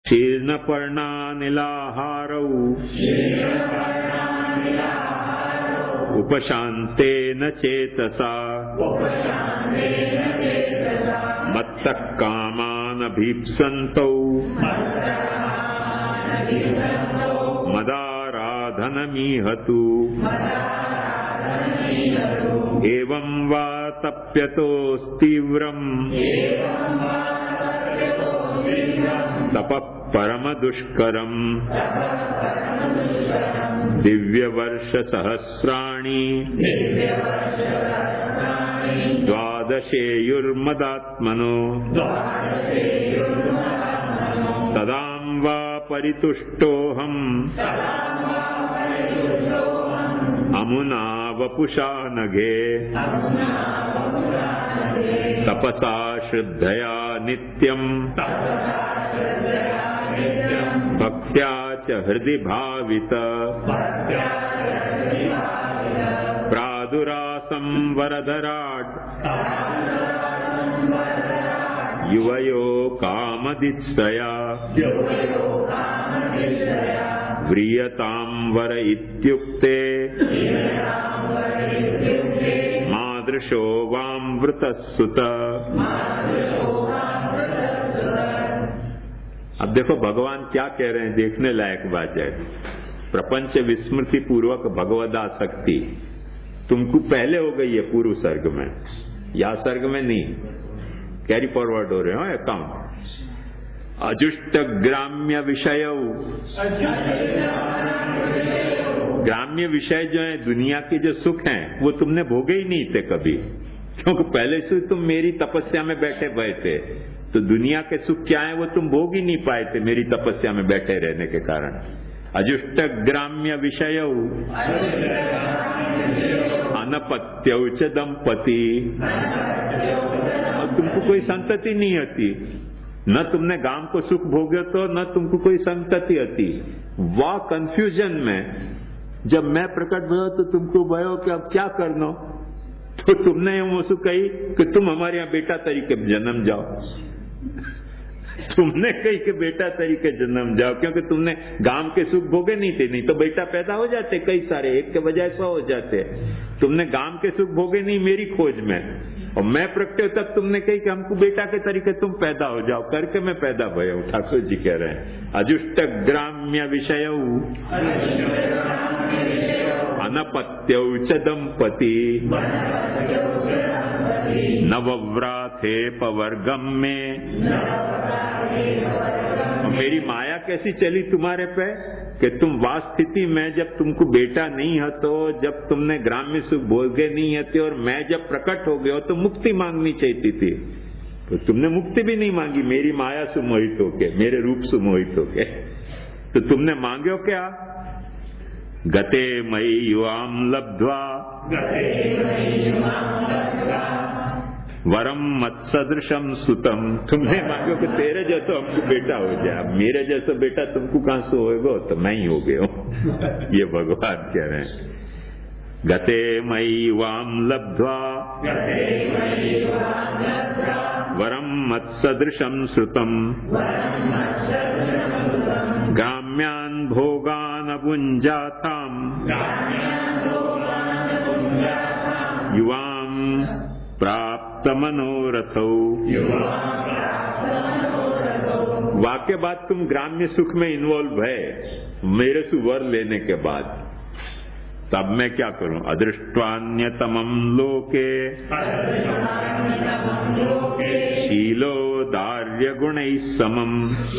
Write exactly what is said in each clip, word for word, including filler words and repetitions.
शीर्णपर्णानिलाहारौ उपशान्तेन चेतसा मत्तः कामानभीप्सन्तौ मदाराधनमीहतु एवं वा तप्यतोस्तीव्रम् तपः परमदुष्करम् दिव्यवर्षसहस्राणि द्वादशेयुर्मदात्मनो तदां वा परितुष्टोऽहम् अमुना वपुषा नघे तपसा श्रद्धया नित्यम् भक्त्या च हृदि भावित प्रादुरासं वरदराट् युवयो कामदित्सया व्रियतां वर इत्युक्ते मादृशो वामृतः सुत। अब देखो भगवान क्या कह रहे हैं, देखने लायक बात है। प्रपंच विस्मृति पूर्वक भगवदासक्ति तुमको पहले हो गई है पूर्व सर्ग में, या सर्ग में नहीं, कैरी फॉरवर्ड हो रहे हो अकाउंट। अजुष्ट ग्राम्य विषय, ग्राम्य विषय जो है दुनिया के जो सुख हैं वो तुमने भोगे ही नहीं थे कभी, क्योंकि पहले से तुम मेरी तपस्या में बैठे हुए थे, तो दुनिया के सुख क्या है वो तुम भोग ही नहीं पाए थे मेरी तपस्या में बैठे रहने के कारण। अजुष्ट ग्राम्य विषय अनपत्यौ च दंपति, तुमको कोई संतति नहीं होती, न तुमने गांव को सुख भोगे तो न तुमको कोई संतति होती। वाह कंफ्यूजन में जब मैं प्रकट भयो तो तुमको भयो कि अब क्या करना, तो तुमने वो सुख कही कि तुम हमारे यहाँ बेटा तरीके जन्म जाओ, तुमने कही कि बेटा तरीके जन्म जाओ, क्योंकि तुमने गांव के सुख भोगे नहीं थे, नहीं तो बेटा पैदा हो जाते कई सारे, एक के बजाय सौ हो जाते। तुमने गांव के सुख भोगे नहीं मेरी खोज में, और मैं प्रकटे तब तुमने कही कि हमको बेटा के तरीके तुम पैदा हो जाओ, करके मैं पैदा भयो। ठाकुर जी कह रहे हैं अजुष्ट ग्राम्य विषय अनपत्यौ च दंपति नवव्राथे पवर्गम में। मेरी माया कैसी चली तुम्हारे पे कि तुम वास्थिति में जब तुमको बेटा नहीं है, तो जब तुमने ग्राम्य सुख भोगे नहीं हते, और मैं जब प्रकट हो गया तो मुक्ति मांगनी चाहिए थी, तो तुमने मुक्ति भी नहीं मांगी मेरी माया से मोहित होके, मेरे रूप से मोहित होके, तो तुमने मांगो क्या? गते मयि युवाम लब्ध्वा वरम मत्सदृशम सुतम, तुमने मांगो कि तेरे जैसा हमको बेटा हो जाए, मेरे जैसा बेटा तुमको कहां से होएगा, तो मैं ही हो गया हूं। ये भगवान कह रहे हैं गते मयि वाम लब्ध्वा वरम मत्सदृशम श्रुतम ग्राम्यान् भोगान् अभुञ्जाताम् युवां प्राप्त मनोरथौ। वाक्य बाद तुम ग्राम्य सुख में इन्वॉल्व है मेरे से वर लेने के बाद, तब मैं क्या करूं? अदृष्ट्वान्यतमं लोके शीलो दार्य गुणैः समम्,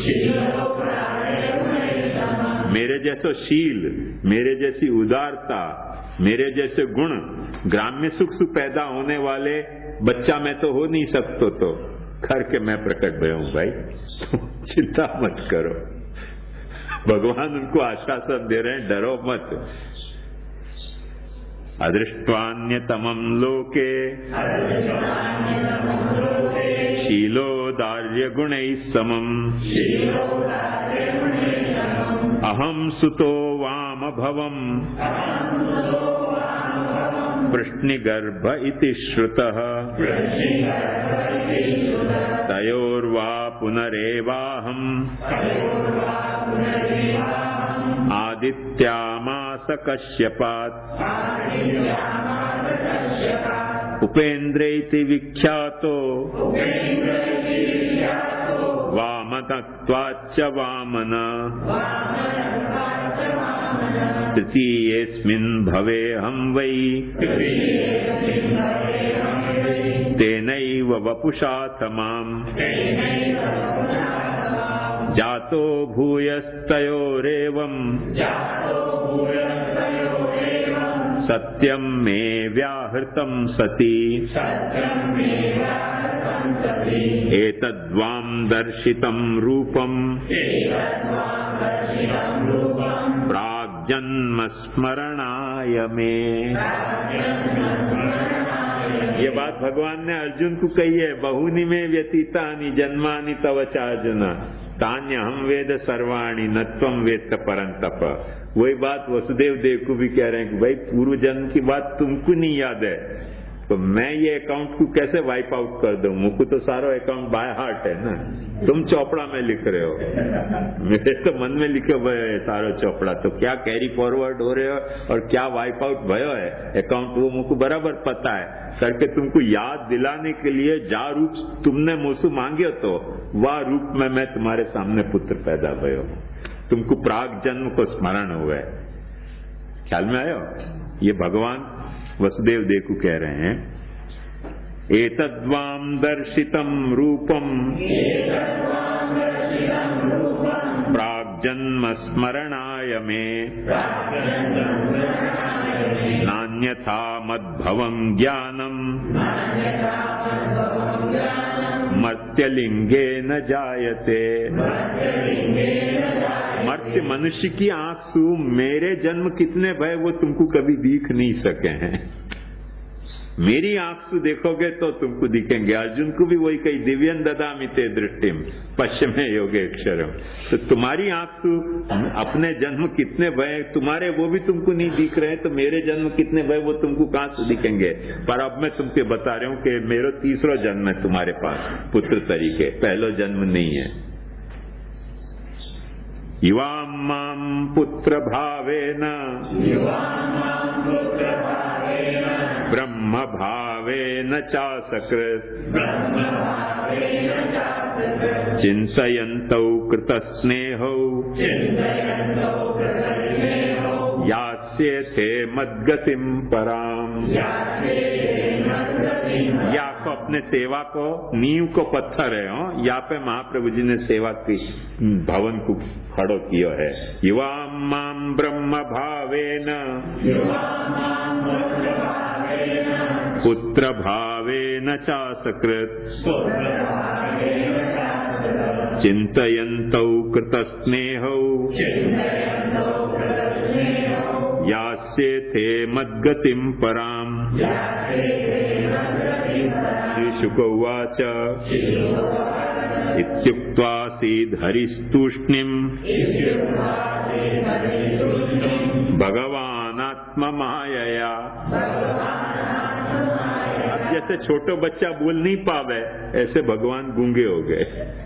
मेरे जैसा शील, मेरे जैसी उदारता, मेरे जैसे गुण ग्राम्य सुख से पैदा होने वाले बच्चा में तो हो नहीं सकते, तो करके मैं प्रकट भया हूं भाई, तुम चिंता मत करो। भगवान उनको आश्वासन दे रहे हैं डरो मत। अदृष्ट्वान्यतमं लोके शीलोदार्य गुणैः समम् अहं सुतो वामभवम् वृष्णिगर्भ इति श्रुतः तयोर्वा पुनरेवाहम् आदित्यामास कश्यपात् उपेन्द्रेति विख्यातो वामनत्वाच्च वामन तृतीयेऽस्मिन् भवेऽहं वै तेनैव वपुषाथ माम् जातो भूयस्तयोरेवम् सत्यं मे व्याहृतं सति एतद्वां दर्शितं रूपम् प्राग्जन्म स्मरणाय मे। ये बात भगवान ने अर्जुन को कही है। बहुनी में व्यतीतानि जन्मानि तव चार्जुन तान्य हम वेद सर्वाणि न त्वं वेत्त परंतप। वही बात वसुदेव देव को भी कह रहे हैं कि भाई पूर्व जन्म की बात तुमको नहीं याद है तो मैं ये अकाउंट को कैसे वाइप आउट कर दूं? मुझको तो सारा अकाउंट बाय हार्ट है ना। तुम चौपड़ा में लिख रहे हो, मेरे तो मन में लिखे हुए है सारो चौपड़ा। तो क्या कैरी फॉरवर्ड हो रहे हो और क्या वाइप आउट भयो है अकाउंट, वो मुझको बराबर पता है। करके तुमको याद दिलाने के लिए जा रूप तुमने मुझसे मांगे तो वह रूप में मैं तुम्हारे सामने पुत्र पैदा भयो। तुमको प्राग जन्म को स्मरण हुआ है। ख्याल में आयो? ये भगवान वसुदेव देव को कह रहे हैं। एतद्वां दर्शितं रूपम प्राग्जन्म स्मरणाय मे नान्यथा मद्भवं ज्ञानम् मर्त्यलिंगे न जायते। मर्त्य मनुष्य की आंख से मेरे जन्म कितने भय वो तुमको कभी दिख नहीं सके हैं। मेरी आंख से देखोगे तो तुमको दिखेंगे। अर्जुन को भी वही कही दिव्यन ददामि ते दृष्टिम पश्चिमे योगेक्षरम। तो तुम्हारी आंख से अपने जन्म कितने भय तुम्हारे वो भी तुमको नहीं दिख रहे, तो मेरे जन्म कितने भय वो तुमको कहां से दिखेंगे। पर अब मैं तुमको बता रहा हूं कि मेरा तीसरा जन्म है तुम्हारे पास पुत्र तरीके, पहला जन्म नहीं है। युवां मां पुत्र भावेन ब्रह्म भावेन चासकृत चिन्तयन्तौ कृतस्नेहौ यास्येते मद्गतिं पराम। या को अपने सेवा को नींव को पत्थर है हो, यहाँ पे महाप्रभु जी ने सेवा की भवन को खड़ो किया है। युवा माम ब्रह्म भावेन पुत्र भावेन चासकृत चिन्तयन्तौ कृतस्नेहौ यास्येते मद्गतिं पराम। श्रीशुक उवाच इत्युक्त्वा सीधरिस्तूष्णीम् भगवान् आत्ममायया। अब जैसे छोटे बच्चा बोल नहीं पावे ऐसे भगवान गूंगे हो गए।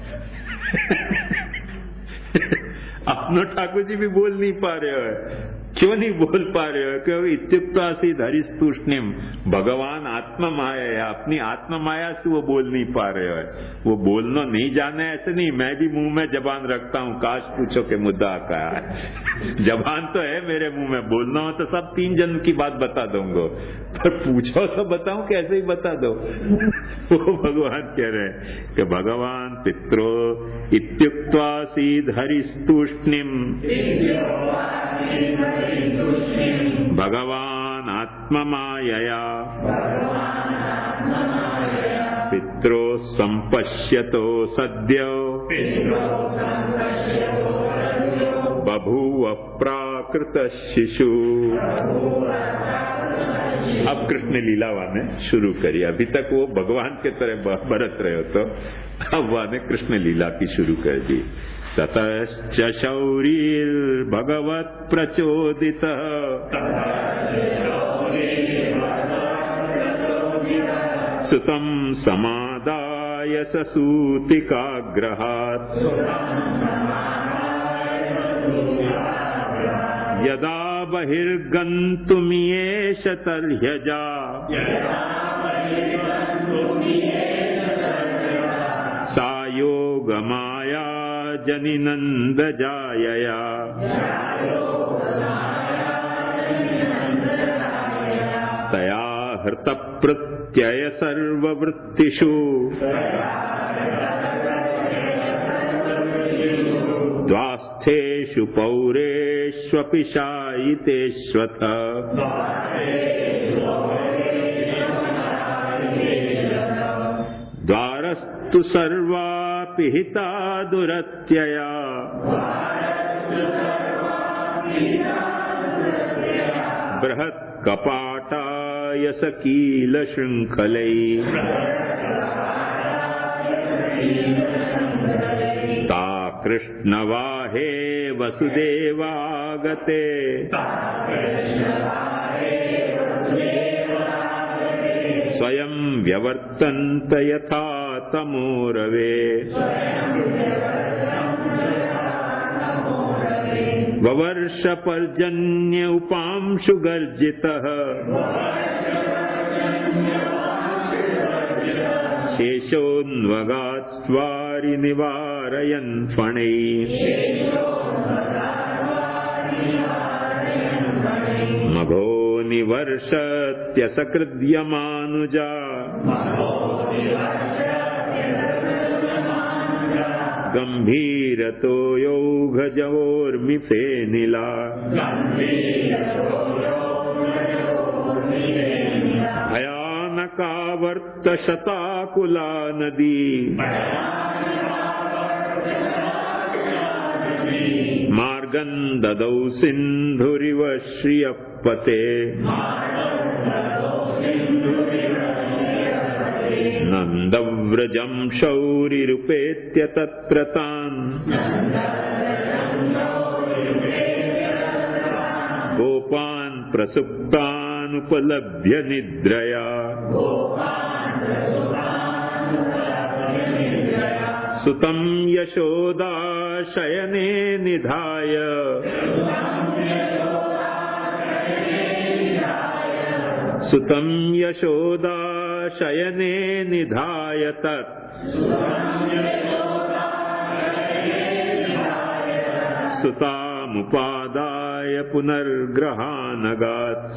अपनो ठाकुर जी भी बोल नहीं पा रहे हो। क्यों नहीं बोल पा रहे हो? क्योंकि इत्युक्ता सी धरिस्तूष्णिम भगवान आत्मा माया है, अपनी आत्मा माया से वो बोल नहीं पा रहे हो। वो बोलना नहीं जाने ऐसे नहीं, मैं भी मुंह में जबान रखता हूँ। काश पूछो के मुद्दा का है। जबान तो है मेरे मुंह में, बोलना हो तो सब तीन जन्म की बात बता दूंगा, पर पूछो तो बताऊं कैसे ही बता दो। वो भगवान कह रहे हैं कि भगवान पित्रो इत्युक्त्वा सीधरिस्तूष्णिम भगवान आत्ममायया पित्रो संपश्यतो सद्यो बभूव प्राकृत शिशु। अब कृष्ण लीलावा ने शुरू करी। अभी तक वो भगवान के तरह बरत रहे हो, तो अब वह ने कृष्ण लीला की शुरू कर दी। ततश्च शौरीर्भगवत् प्रचोदितः सुतं समादाय ससूतिकाग्रहात् यदा बहिर्गन्तुमियेष तर्ह्यजा सा योगमाया जनिनन्दजायया तया हृतप्रत्यय सर्ववृत्तिषु द्वास्थेषु पौरेष्वपि शायितेष्वथ द्वारस्तु सर्वापि हिता दुरत्यया बृहत् कपाटाय सकील शृङ्खलै ता कृष्णवाहे वसुदेवागते स्वयं व्यवर्तन्त यथा तमोरवे ववर्ष पर्जन्य उपांशु गर्जितः शेषोन्वगात्स्वारि निवारयन् फणैः मघो निवर्षत्यसकृद्यमानुजा गंभीरतो यौघजोर्मिफेनिला भयानकावर्त शताकुला नदी मार्गं ददौ सिन्धुरिव श्रियपते नन्दव्रजं शौरिरुपेत्य तत्र तान् गोपान् प्रसुप्तानुपलभ्य निद्रया सुतं यशोदा शयने निधाय सुतं यशोदा शयने निधाय तत् सुतामुपादाय पुनर्गृहानगात्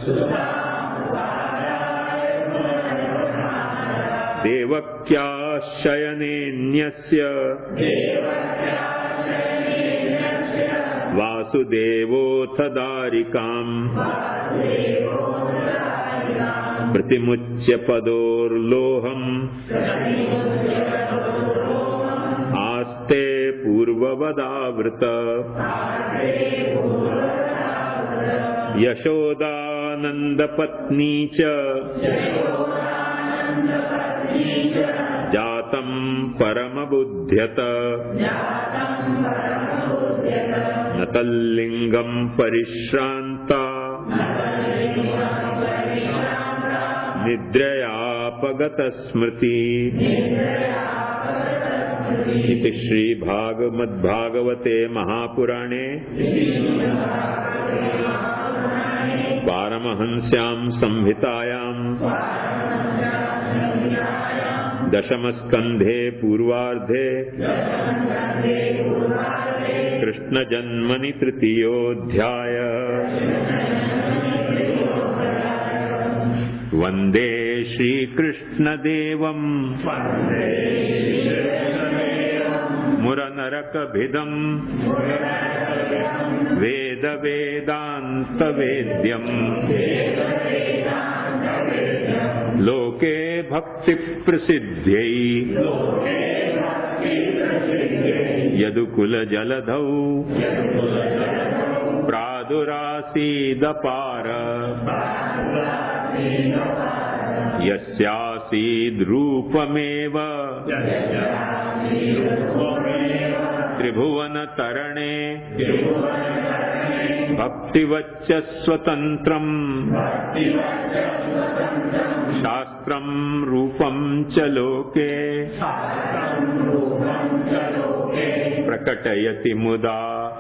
देवक्याः शयनेऽन्यस्य वासुदेवोऽथ दारिकाम् प्रतिमुच्य पदोर्लोहम् आस्ते पूर्ववदावृत यशोदानन्दपत्नी च जातं परमबुध्यत न तल्लिङ्गं परिश्रान्ता निद्रयापगतस्मृति। इति श्रीभागवते महापुराणे पारमहंस्यां संहितायां दशमस्कन्धे पूर्वार्धे कृष्णजन्मनि तृतीयोऽध्याय। वन्दे श्रीकृष्णदेवम् मुरनरकभिदम् वेदवेदान्तवेद्यम् लोके भक्तिप्रसिद्ध्यै यदुकुलजलधौ प्रादुरासीदपार यस्यासीद्रूपमेव त्रिभुवनतरणे भक्तिवच्च स्वतन्त्रम् शास्त्रं रूपं च लोके प्रकटयति मुदा।